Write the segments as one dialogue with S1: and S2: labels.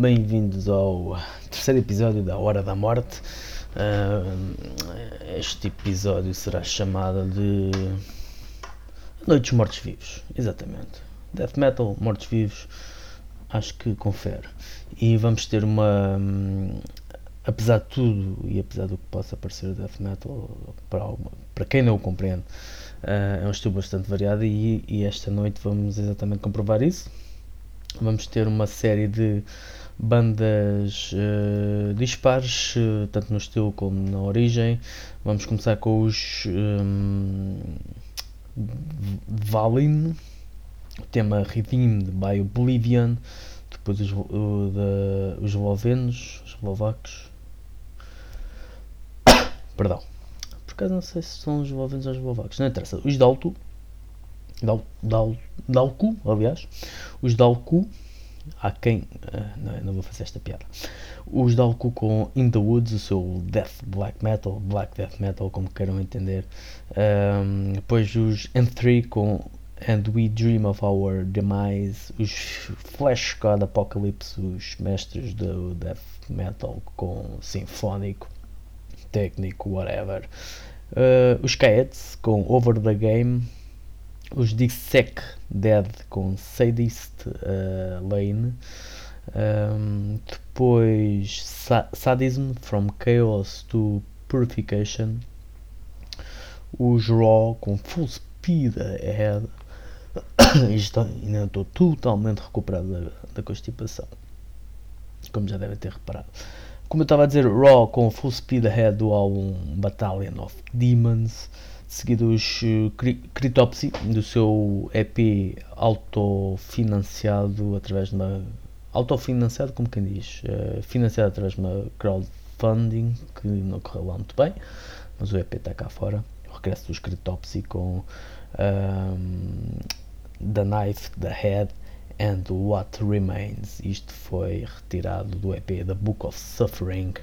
S1: bem-vindos ao terceiro episódio da Hora da Morte. Este episódio será chamado de Noites Mortos-Vivos, exatamente. Death Metal, Mortos-Vivos, acho que confere. E vamos ter apesar de tudo e apesar do que possa parecer Death Metal, para quem não o compreende, é um estilo bastante variado e esta noite vamos exatamente comprovar isso. Vamos ter uma série de bandas dispares, tanto no estilo como na origem. Vamos começar com os Valin, o tema Redeemed by Oblivion, depois os eslovacos, perdão, por acaso não sei se são os eslovenos ou os eslovacos, não interessa, os Dalku, aliás, os Dalku, há quem, não vou fazer esta piada, os Dalku com In The Woods, o seu Black Death Metal, como queiram entender, depois os N3 com And We Dream of Our Demise, os Flash God Apocalypse, os mestres do Death Metal com sinfónico, técnico, whatever, os Kaets com Over The Game, os Dissect Dead com Sadist Lane, depois Sadism From Chaos to Purification, os Raw com Full Speed Ahead. Isto ainda estou totalmente recuperado da constipação, como já devem ter reparado. Como eu estava a dizer, Raw com Full Speed Ahead do álbum Battalion of Demons, seguidos Cryptopsy do seu EP autofinanciado através de uma como quem diz, financiado através de uma crowdfunding que não correu lá muito bem, mas o EP está cá fora. O regresso dos Cryptopsy com The Knife, The Head and What Remains. Isto foi retirado do EP The Book of Suffering,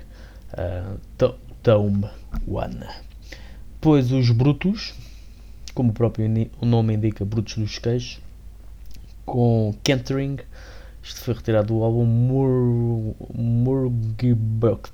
S1: Tome 1. Depois os Brutus, como o próprio nome indica, Brutus dos Queixos, com Cantering. Isto foi retirado do álbum Murgibukt.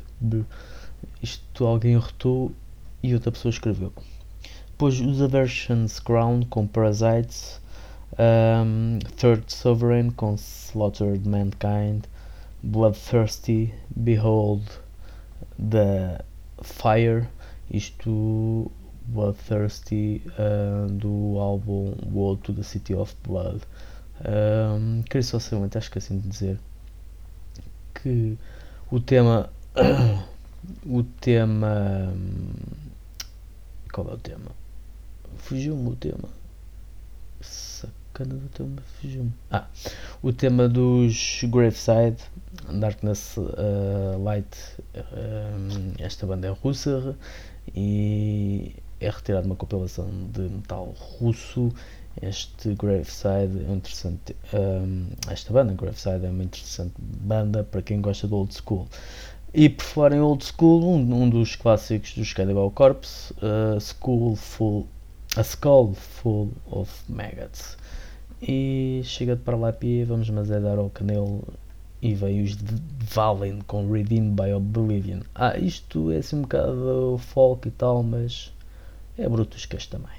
S1: Isto alguém arrotou e outra pessoa escreveu. Depois os Aversion's Crown com Parasites, Third Sovereign com Slaughtered Mankind, Bloodthirsty, Behold the Fire. Isto Bloodthirsty do álbum World to the City of Blood. Queria só saber, acho que assim de dizer que o tema qual é o tema? Fugiu-me o tema. Sacana do tema, fugiu-me. O tema dos Graveside, Darkness Light. Esta banda é russa e é retirado de uma compilação de metal russo. Este Graveside é interessante. Esta banda, Graveside, é uma interessante banda para quem gosta de old school. E por falar em old school, um dos clássicos dos Cannibal Corpse, A Skull Full of Maggots. E chega de Paralapi, vamos mas é dar ao canelo e veio os Valen com Redeemed by Oblivion. Isto é assim um bocado folk e tal, mas é Brutus Queixos também.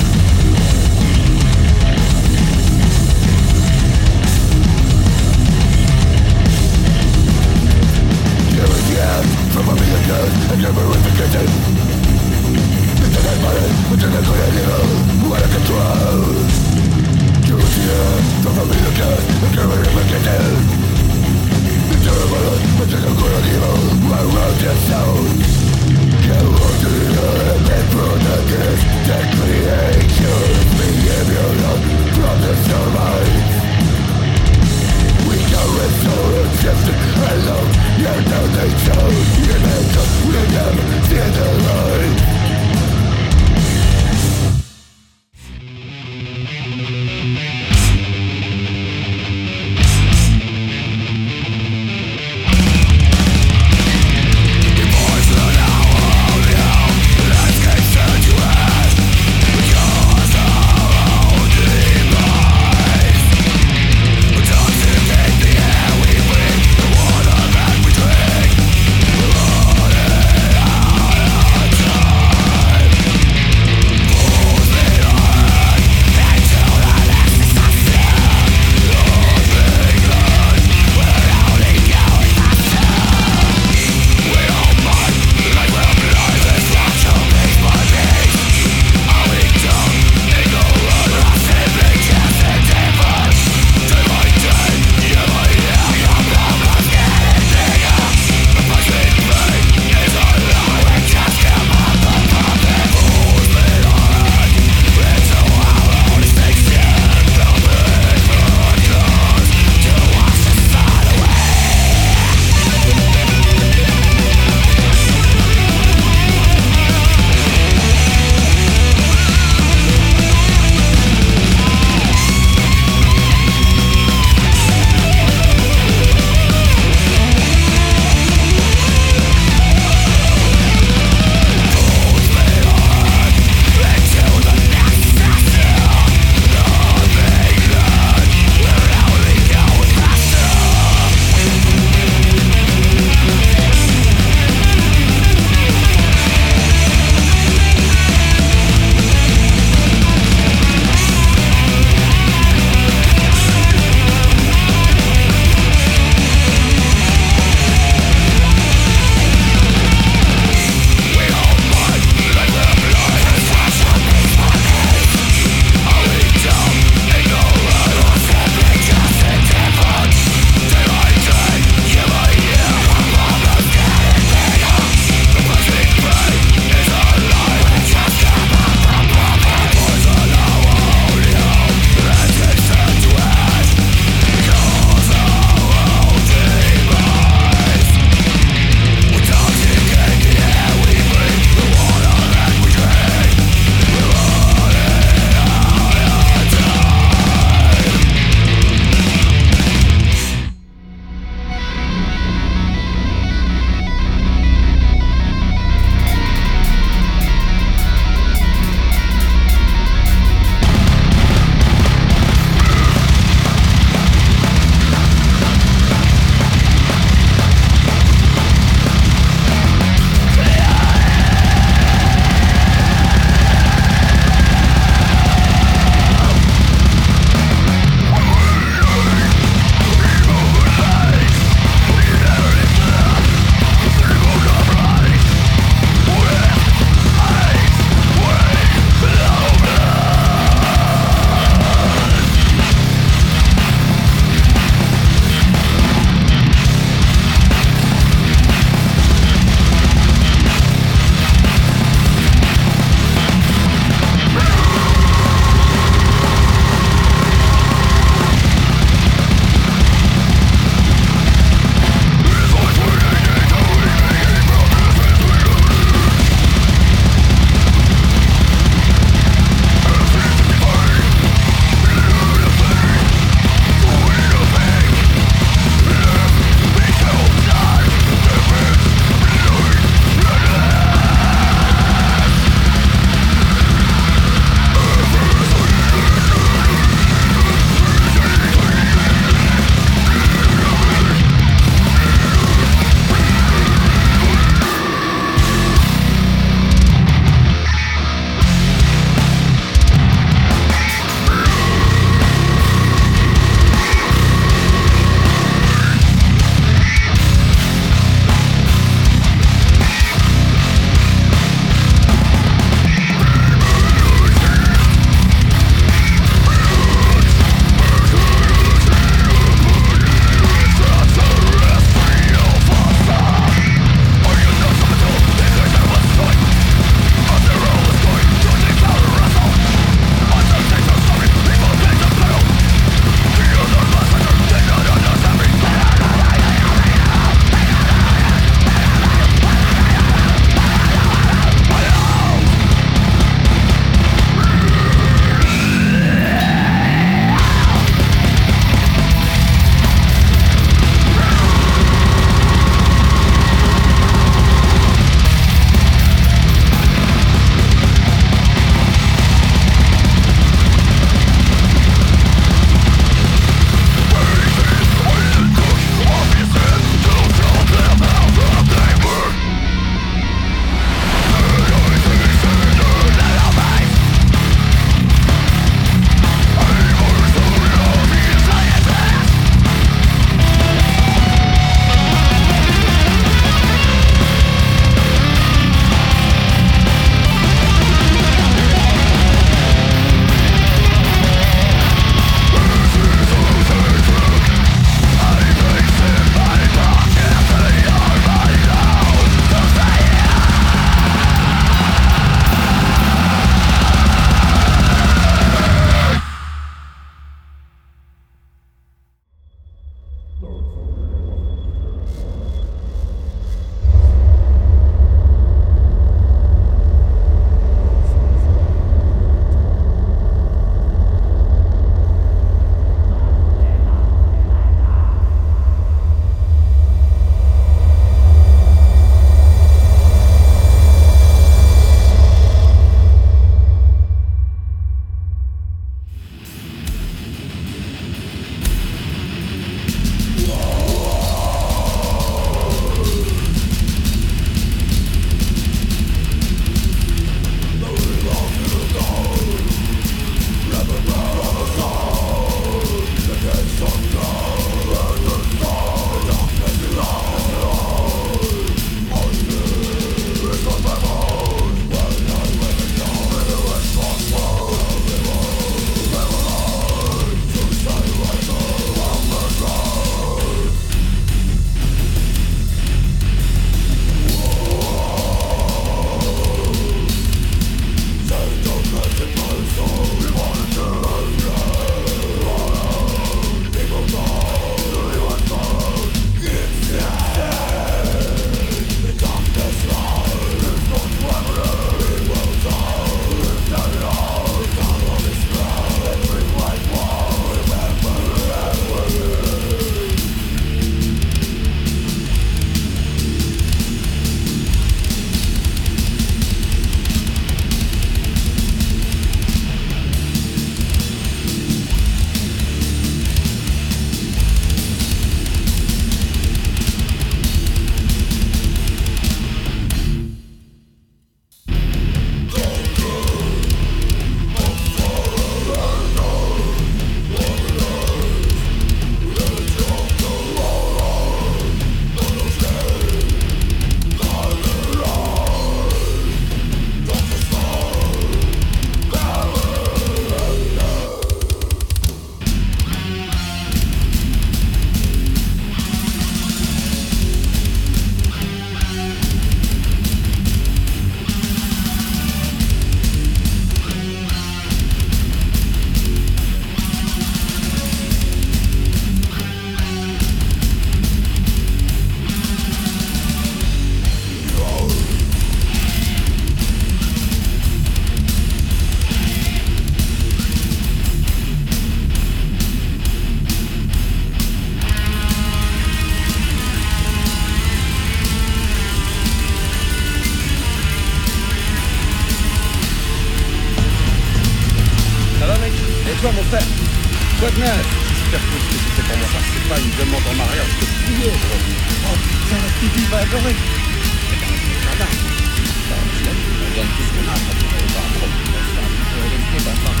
S2: toi, mon frère. Quoi de neuf? J'espère que ce que tu fais pour moi, c'est pas une demande en mariage de prier, gros. Oh putain, la petite va adorer. C'est quand même le jardin. On donne tout ce qu'on a, ça pourrait pas un problème. C'est un petit peu LSD, bah, par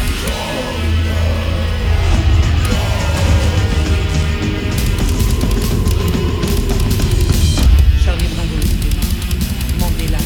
S3: Charlie Brando, Mandela.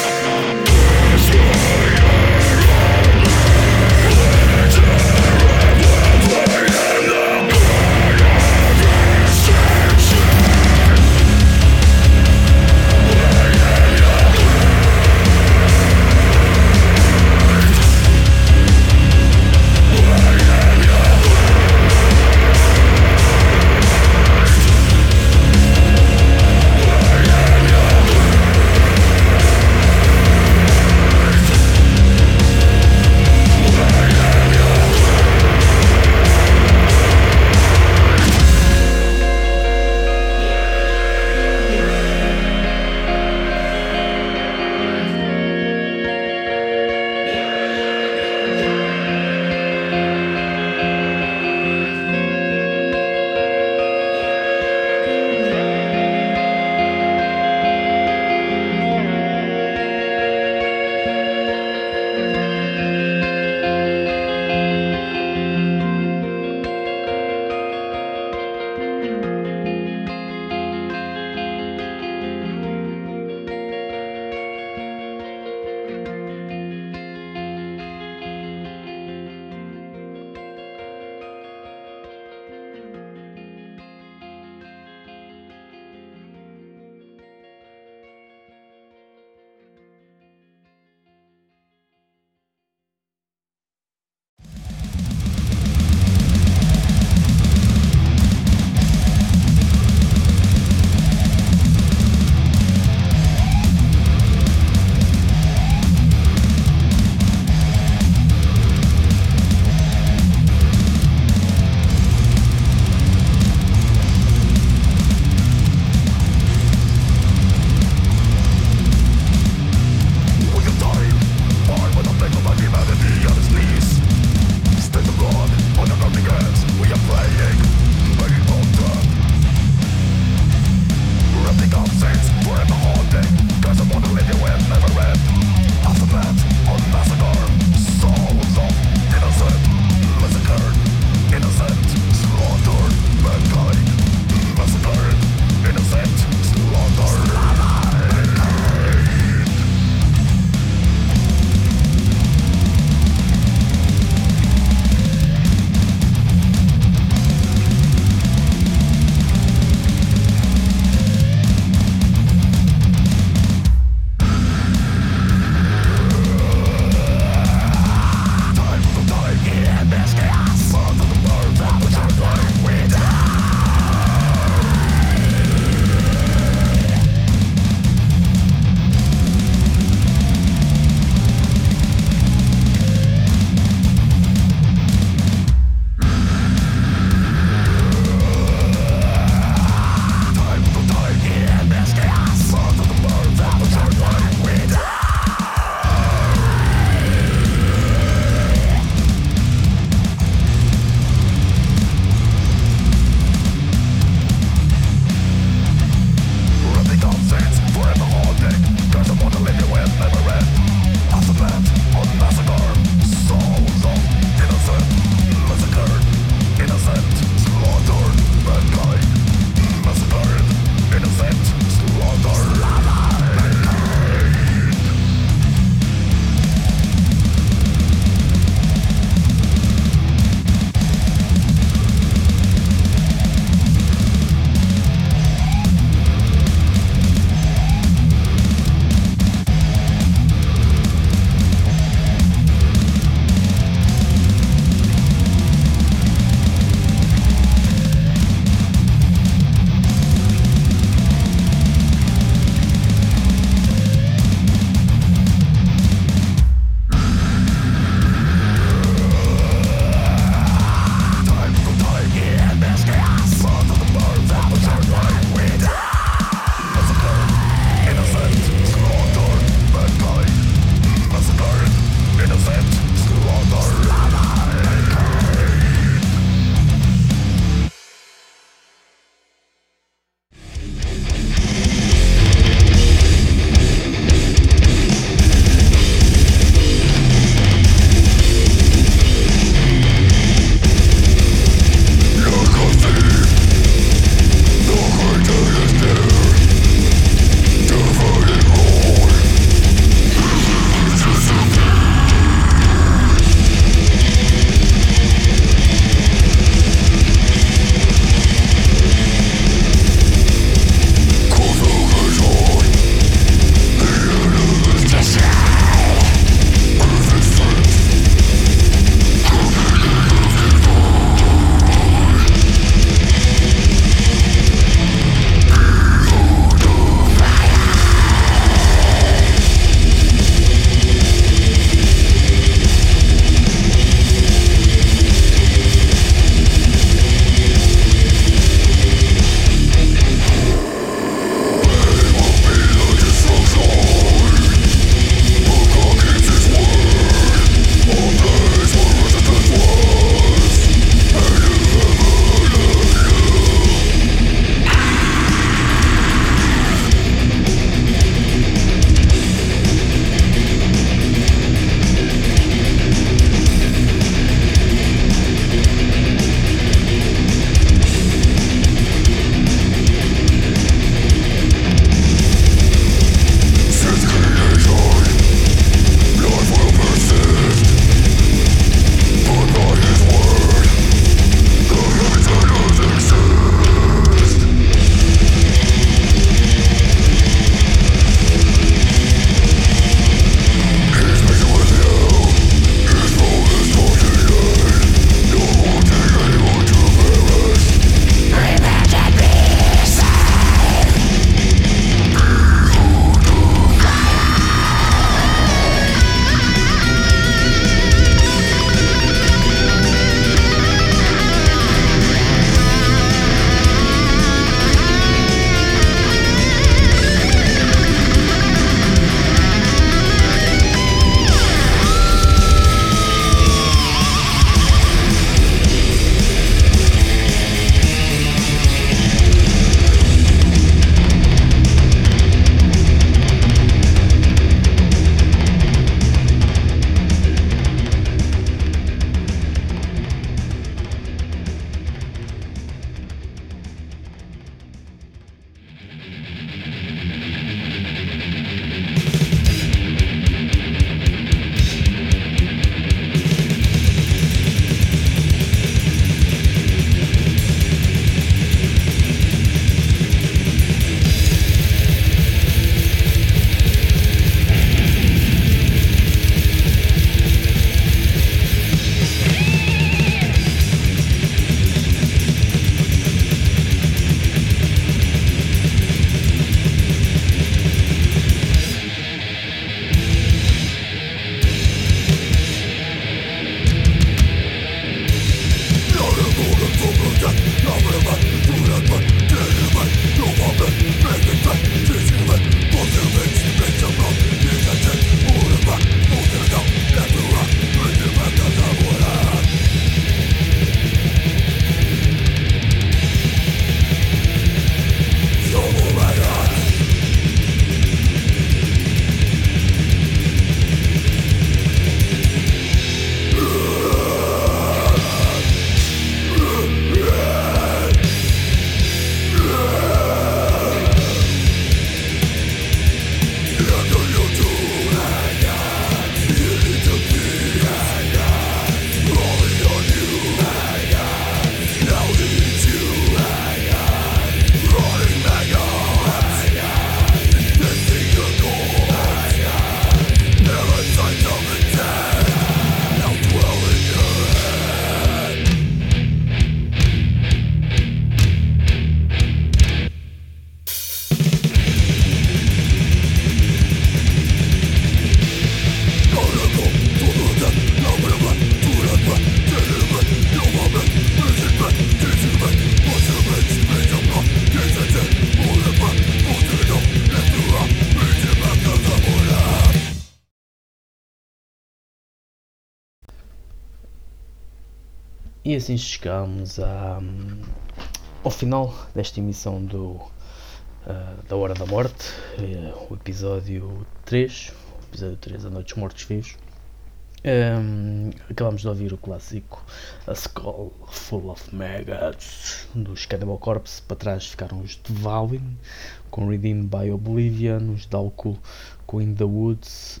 S1: E assim chegamos ao final desta emissão da Hora da Morte, o episódio 3, A Noite dos Mortos Vivos. Acabamos de ouvir o clássico A Skull Full of Maggots dos Cannibal Corpse. Para trás ficaram os Dvalin com Redeemed by Oblivion, os Dalkul com In the Woods,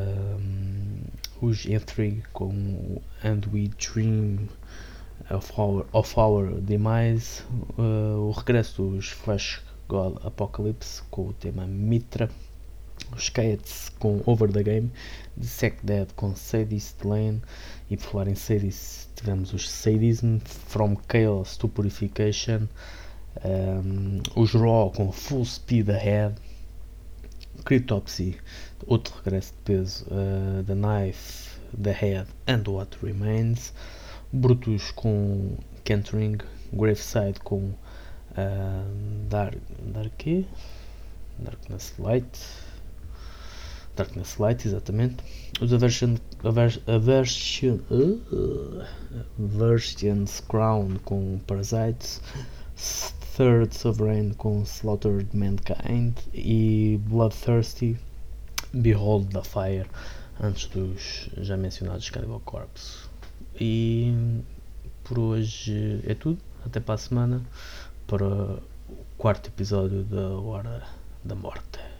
S1: os Ethrig com And We Dream of Our Demise, o regresso dos Flash God Apocalypse com o tema Mitra, os Cats com Over the Game, Dissect Dead com Sadist Lane, e por falar em Sadist tivemos os Sadism, From Chaos to Purification, os Raw com Full Speed Ahead, Cryptopsy, outro regresso de peso, The Knife, The Head and What Remains, Brutus com Cantering, Graveside com Darkness Light, exatamente. Os Aversion's Crown com Parasites, Third Sovereign com Slaughtered Mankind e Bloodthirsty, Behold the Fire, antes dos já mencionados Cannibal Corpse. E por hoje é tudo. Até para a semana para o 4º episódio da Hora da Morte.